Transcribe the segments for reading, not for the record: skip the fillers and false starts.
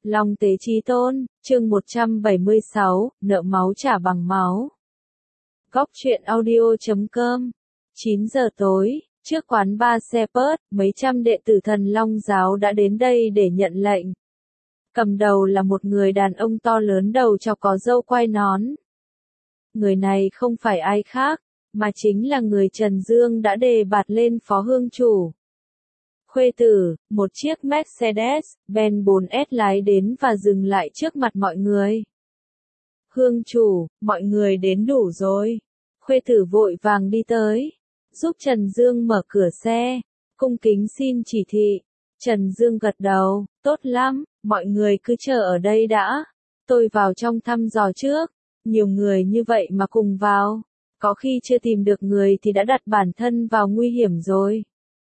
Long tế chí tôn, chương 176, nợ máu trả bằng máu. Góc truyện audio.com 9 giờ tối, trước quán bar Shepherd, mấy trăm đệ tử Thần Long giáo đã đến đây để nhận lệnh. Cầm đầu là một người đàn ông to lớn đầu trọc có râu quai nón. Người này không phải ai khác, mà chính là người Trần Dương đã đề bạt lên phó hương chủ. Khuê tử, một chiếc Mercedes-Benz 4S lái đến và dừng lại trước mặt mọi người. Hương chủ, mọi người đến đủ rồi. Khuê tử vội vàng đi tới, giúp Trần Dương mở cửa xe, cung kính xin chỉ thị. Trần Dương gật đầu, tốt lắm, mọi người cứ chờ ở đây đã. Tôi vào trong thăm dò trước, nhiều người như vậy mà cùng vào. Có khi chưa tìm được người thì đã đặt bản thân vào nguy hiểm rồi.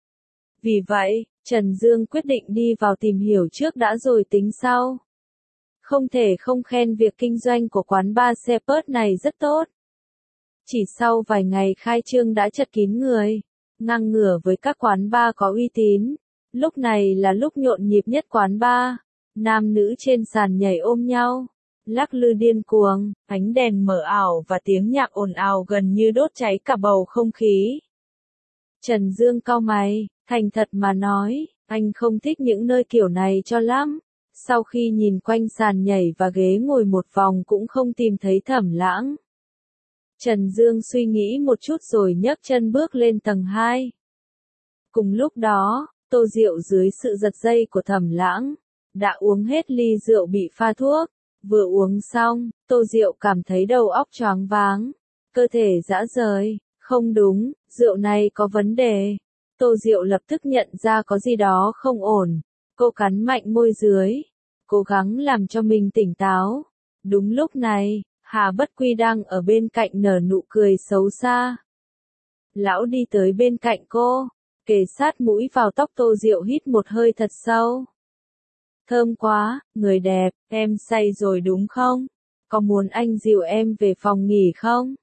Vì vậy, Trần Dương quyết định đi vào tìm hiểu trước đã rồi tính sau. Không thể không khen việc kinh doanh của quán bar Shepherd này rất tốt. Chỉ sau vài ngày khai trương đã chật kín người, ngang ngửa với các quán bar có uy tín. Lúc này là lúc nhộn nhịp nhất quán bar, nam nữ trên sàn nhảy ôm nhau, lắc lư điên cuồng, ánh đèn mờ ảo và tiếng nhạc ồn ào gần như đốt cháy cả bầu không khí. Trần Dương cau mày, thành thật mà nói, anh không thích những nơi kiểu này cho lắm. Sau khi nhìn quanh sàn nhảy và ghế ngồi một vòng cũng không tìm thấy Thẩm Lãng. Trần Dương suy nghĩ một chút rồi nhấc chân bước lên tầng 2. Cùng lúc đó, Tô Diệu dưới sự giật dây của Thẩm Lãng, đã uống hết ly rượu bị pha thuốc. Vừa uống xong, Tô Diệu cảm thấy đầu óc choáng váng, cơ thể rã rời. Không đúng, rượu này có vấn đề. Tô Diệu lập tức nhận ra có gì đó không ổn. Cô cắn mạnh môi dưới, cố gắng làm cho mình tỉnh táo. Đúng lúc này, Hà Bất Quy đang ở bên cạnh nở nụ cười xấu xa. Lão đi tới bên cạnh cô, kề sát mũi vào tóc Tô Diệu hít một hơi thật sâu. Thơm quá, người đẹp, em say rồi đúng không? Có muốn anh dìu em về phòng nghỉ không?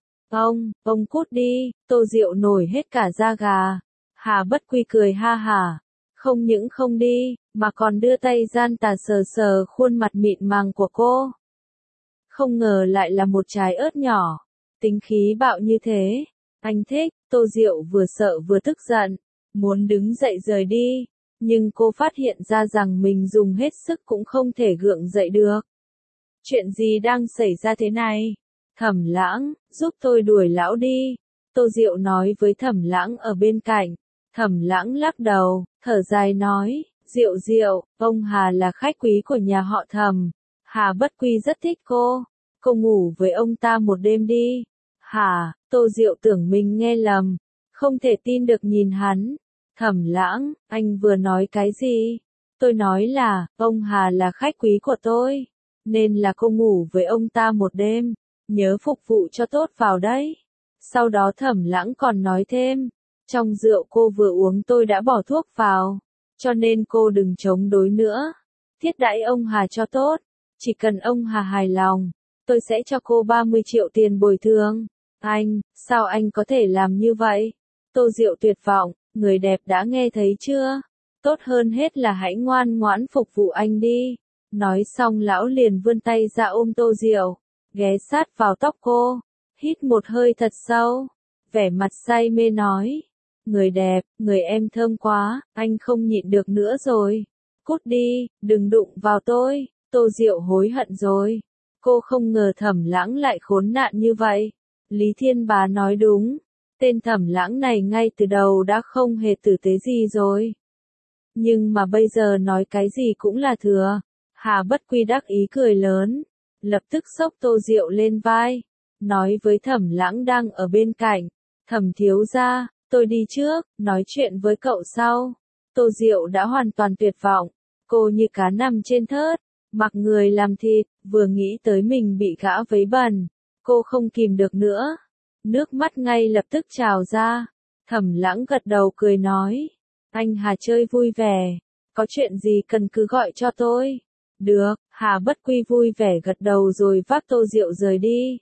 Ông cút đi, Tô Diệu nổi hết cả da gà. Hà Bất Quy cười ha hả. Không những không đi, mà còn đưa tay gian tà sờ sờ khuôn mặt mịn màng của cô. Không ngờ lại là một trái ớt nhỏ. Tính khí bạo như thế. Anh thích, Tô Diệu vừa sợ vừa tức giận. Muốn đứng dậy rời đi. Nhưng cô phát hiện ra rằng mình dùng hết sức cũng không thể gượng dậy được. Chuyện gì đang xảy ra thế này? Thẩm Lãng, giúp tôi đuổi lão đi. Tô Diệu nói với Thẩm Lãng ở bên cạnh. Thẩm Lãng lắc đầu, thở dài nói, Diệu, ông Hà là khách quý của nhà họ Thẩm. Hà Bất Quy rất thích cô. Cô ngủ với ông ta một đêm đi. Hả? Tô Diệu tưởng mình nghe lầm. Không thể tin được nhìn hắn. Thẩm Lãng, anh vừa nói cái gì? Tôi nói là, ông Hà là khách quý của tôi. Nên là cô ngủ với ông ta một đêm. Nhớ phục vụ cho tốt vào đấy. Sau đó Thẩm Lãng còn nói thêm. Trong rượu cô vừa uống tôi đã bỏ thuốc vào. Cho nên cô đừng chống đối nữa. Thiết đãi ông Hà cho tốt. Chỉ cần ông Hà hài lòng, tôi sẽ cho cô 30 triệu tiền bồi thường. Anh, sao anh có thể làm như vậy? Tô Diệu tuyệt vọng, người đẹp đã nghe thấy chưa? Tốt hơn hết là hãy ngoan ngoãn phục vụ anh đi. Nói xong lão liền vươn tay ra ôm Tô Diệu, ghé sát vào tóc cô, hít một hơi thật sâu, vẻ mặt say mê nói. Người đẹp, người em thơm quá, anh không nhịn được nữa rồi. Cút đi, đừng đụng vào tôi. Tô Diệu hối hận rồi. Cô không ngờ Thẩm Lãng lại khốn nạn như vậy. Lý Thiên Bá nói đúng. Tên Thẩm Lãng này ngay từ đầu đã không hề tử tế gì rồi. Nhưng mà bây giờ nói cái gì cũng là thừa. Hà Bất Quy đắc ý cười lớn. Lập tức xốc Tô Diệu lên vai. Nói với Thẩm Lãng đang ở bên cạnh. Thẩm thiếu gia, tôi đi trước, nói chuyện với cậu sau. Tô Diệu đã hoàn toàn tuyệt vọng. Cô như cá nằm trên thớt. Mặc người làm thịt, vừa nghĩ tới mình bị gã vấy bẩn. Cô không kìm được nữa. Nước mắt ngay lập tức trào ra. Thẩm Lãng gật đầu cười nói. Anh Hà chơi vui vẻ. Có chuyện gì cần cứ gọi cho tôi. Được, Hà Bất Quy vui vẻ gật đầu rồi vác Tô Diệu rời đi.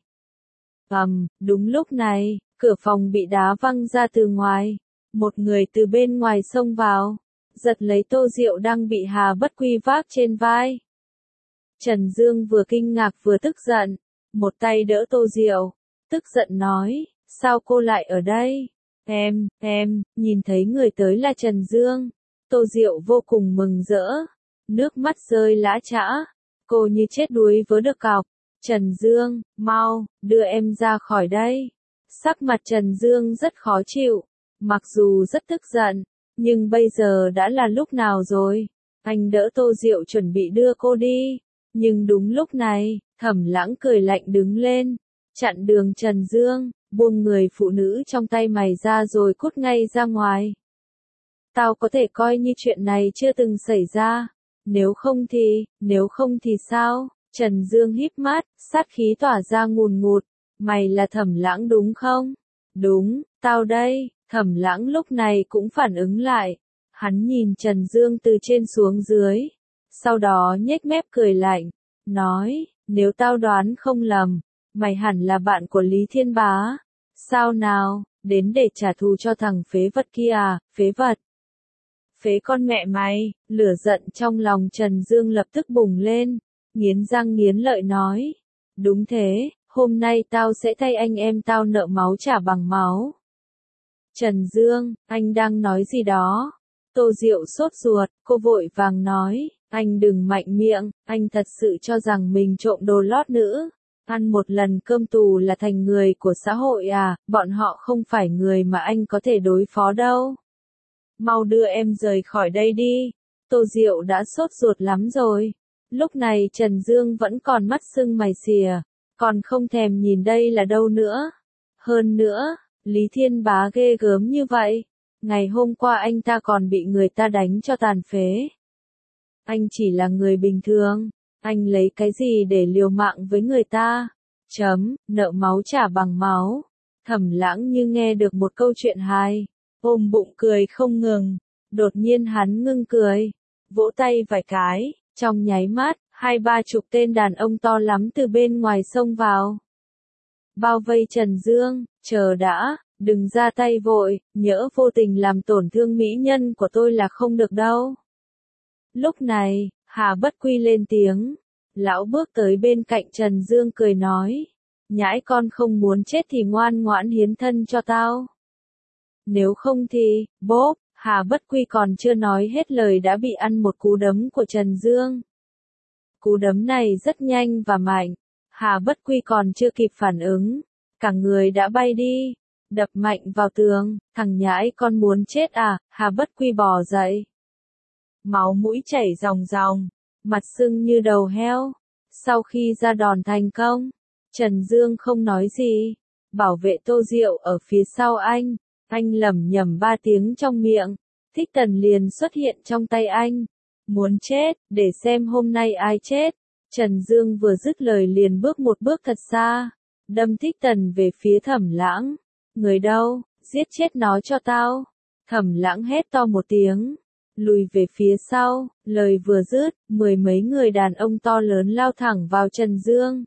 Đúng lúc này, cửa phòng bị đá văng ra từ ngoài. Một người từ bên ngoài xông vào, giật lấy Tô Diệu đang bị Hà Bất Quy vác trên vai. Trần Dương vừa kinh ngạc vừa tức giận, một tay đỡ Tô Diệu, tức giận nói, sao cô lại ở đây? Em, nhìn thấy người tới là Trần Dương. Tô Diệu vô cùng mừng rỡ, nước mắt rơi lã chã, cô như chết đuối vớ được cọc. Trần Dương, mau, đưa em ra khỏi đây. Sắc mặt Trần Dương rất khó chịu, mặc dù rất tức giận, nhưng bây giờ đã là lúc nào rồi? Anh đỡ Tô Diệu chuẩn bị đưa cô đi, nhưng đúng lúc này, Thẩm Lãng cười lạnh đứng lên, chặn đường Trần Dương, buông người phụ nữ trong tay mày ra rồi cút ngay ra ngoài. Tao có thể coi như chuyện này chưa từng xảy ra, nếu không thì sao? Trần Dương híp mắt, sát khí tỏa ra ngùn ngụt, mày là Thẩm Lãng đúng không? Đúng, tao đây. Thẩm Lãng lúc này cũng phản ứng lại, hắn nhìn Trần Dương từ trên xuống dưới, sau đó nhếch mép cười lạnh, nói, nếu tao đoán không lầm, mày hẳn là bạn của Lý Thiên Bá. Sao nào, đến để trả thù cho thằng phế vật kia à? Phế vật? Phế con mẹ mày. Lửa giận trong lòng Trần Dương lập tức bùng lên, nghiến răng nghiến lợi nói, đúng thế, hôm nay tao sẽ thay anh em tao nợ máu trả bằng máu. Trần Dương, anh đang nói gì đó? Tô Diệu sốt ruột, cô vội vàng nói, anh đừng mạnh miệng, anh thật sự cho rằng mình trộm đồ lót nữ, ăn một lần cơm tù là thành người của xã hội à? Bọn họ không phải người mà anh có thể đối phó đâu. Mau đưa em rời khỏi đây đi. Tô Diệu đã sốt ruột lắm rồi. Lúc này Trần Dương vẫn còn mắt sưng mày xìa, còn không thèm nhìn đây là đâu nữa. Hơn nữa, Lý Thiên Bá ghê gớm như vậy. Ngày hôm qua anh ta còn bị người ta đánh cho tàn phế. Anh chỉ là người bình thường, anh lấy cái gì để liều mạng với người ta? Nợ máu trả bằng máu. Thẩm Lãng như nghe được một câu chuyện hài, ôm bụng cười không ngừng. Đột nhiên hắn ngưng cười, vỗ tay vài cái, trong nháy mắt, 20-30 tên đàn ông to lắm từ bên ngoài xông vào. Bao vây Trần Dương, chờ đã, đừng ra tay vội, nhỡ vô tình làm tổn thương mỹ nhân của tôi là không được đâu. Lúc này, Hà Bất Quy lên tiếng, lão bước tới bên cạnh Trần Dương cười nói, nhãi con không muốn chết thì ngoan ngoãn hiến thân cho tao. Nếu không thì, bốp, Hà Bất Quy còn chưa nói hết lời đã bị ăn một cú đấm của Trần Dương. Cú đấm này rất nhanh và mạnh, Hà Bất Quy còn chưa kịp phản ứng, cả người đã bay đi, đập mạnh vào tường. Thằng nhãi con muốn chết à? Hà Bất Quy bò dậy, máu mũi chảy ròng ròng, mặt sưng như đầu heo. Sau khi ra đòn thành công, Trần Dương không nói gì, bảo vệ Tô Diệu ở phía sau anh lẩm nhẩm 3 tiếng trong miệng, Thích Tần liền xuất hiện trong tay anh. Muốn chết, để xem hôm nay ai chết. Trần Dương vừa dứt lời liền bước một bước thật xa, đâm Thích Tần về phía Thẩm Lãng. Người đâu, giết chết nó cho tao. Thẩm Lãng hét to một tiếng, lùi về phía sau, lời vừa dứt, 10 mấy người đàn ông to lớn lao thẳng vào Trần Dương.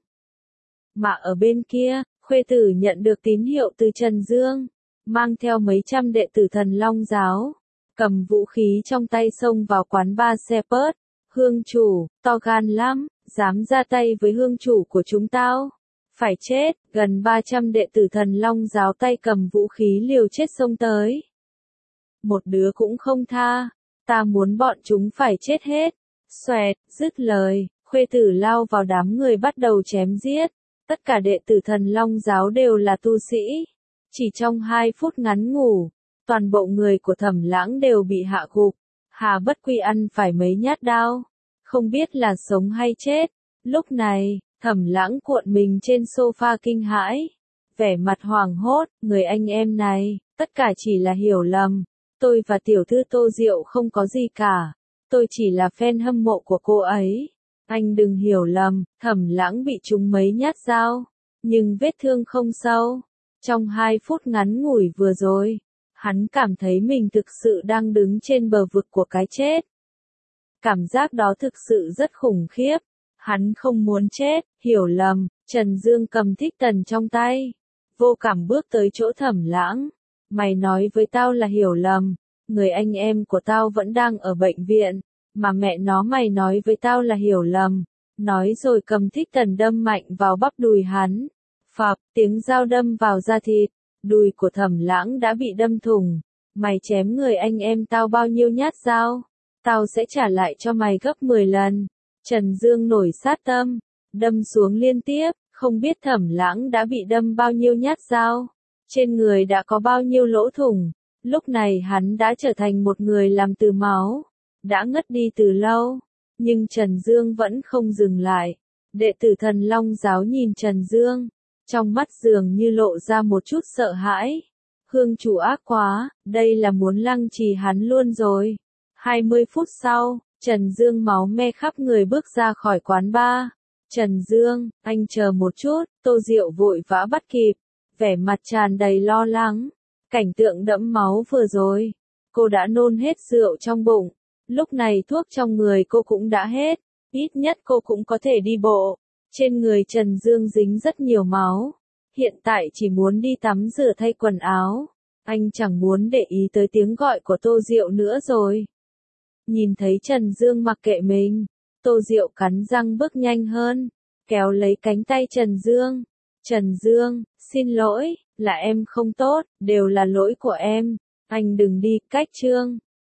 Mà ở bên kia, Khuê Tử nhận được tín hiệu từ Trần Dương, mang theo mấy trăm đệ tử Thần Long giáo, cầm vũ khí trong tay xông vào quán bar Shepherd. Hương chủ, to gan lắm, dám ra tay với hương chủ của chúng tao. Phải chết, gần 300 đệ tử Thần Long giáo tay cầm vũ khí liều chết xông tới. Một đứa cũng không tha, ta muốn bọn chúng phải chết hết. Xoẹt, dứt lời, Khuê Tử lao vào đám người bắt đầu chém giết. Tất cả đệ tử Thần Long giáo đều là tu sĩ. Chỉ trong 2 phút ngắn ngủi, toàn bộ người của Thẩm Lãng đều bị hạ gục. Hà Bất Quy ăn phải mấy nhát đao, không biết là sống hay chết. Lúc này, Thẩm Lãng cuộn mình trên sofa kinh hãi, vẻ mặt hoảng hốt, người anh em này, tất cả chỉ là hiểu lầm. Tôi và tiểu thư Tô Diệu không có gì cả, tôi chỉ là fan hâm mộ của cô ấy. Anh đừng hiểu lầm, Thẩm Lãng bị trúng mấy nhát dao, nhưng vết thương không sâu. Trong 2 phút ngắn ngủi vừa rồi, hắn cảm thấy mình thực sự đang đứng trên bờ vực của cái chết. Cảm giác đó thực sự rất khủng khiếp. Hắn không muốn chết, hiểu lầm. Trần Dương cầm Thích Tần trong tay, vô cảm bước tới chỗ Thẩm Lãng. Mày nói với tao là hiểu lầm, người anh em của tao vẫn đang ở bệnh viện, mà mẹ nó mày nói với tao là hiểu lầm. nói rồi cầm thích tần đâm mạnh vào bắp đùi hắn. Phập, tiếng dao đâm vào da thịt, đùi của Thẩm Lãng đã bị đâm thủng. Mày chém người anh em tao bao nhiêu nhát dao? Tao sẽ trả lại cho mày gấp 10 lần. Trần Dương nổi sát tâm, đâm xuống liên tiếp, không biết Thẩm Lãng đã bị đâm bao nhiêu nhát dao, trên người đã có bao nhiêu lỗ thủng. Lúc này hắn đã trở thành một người làm từ máu, đã ngất đi từ lâu, nhưng Trần Dương vẫn không dừng lại. Đệ tử Thần Long giáo nhìn Trần Dương, trong mắt dường như lộ ra một chút sợ hãi. Hương chủ ác quá, đây là muốn lăng trì hắn luôn rồi. 20 phút sau, Trần Dương máu me khắp người bước ra khỏi quán bar. Trần Dương, anh chờ một chút, Tô Diệu vội vã bắt kịp, vẻ mặt tràn đầy lo lắng. Cảnh tượng đẫm máu vừa rồi, cô đã nôn hết rượu trong bụng, lúc này thuốc trong người cô cũng đã hết, ít nhất cô cũng có thể đi bộ. Trên người Trần Dương dính rất nhiều máu, hiện tại chỉ muốn đi tắm rửa thay quần áo, anh chẳng muốn để ý tới tiếng gọi của Tô Diệu nữa rồi. Nhìn thấy Trần Dương mặc kệ mình, Tô Diệu cắn răng bước nhanh hơn, kéo lấy cánh tay Trần Dương. Trần Dương, xin lỗi, là em không tốt, đều là lỗi của em, anh đừng đi, cách Trương.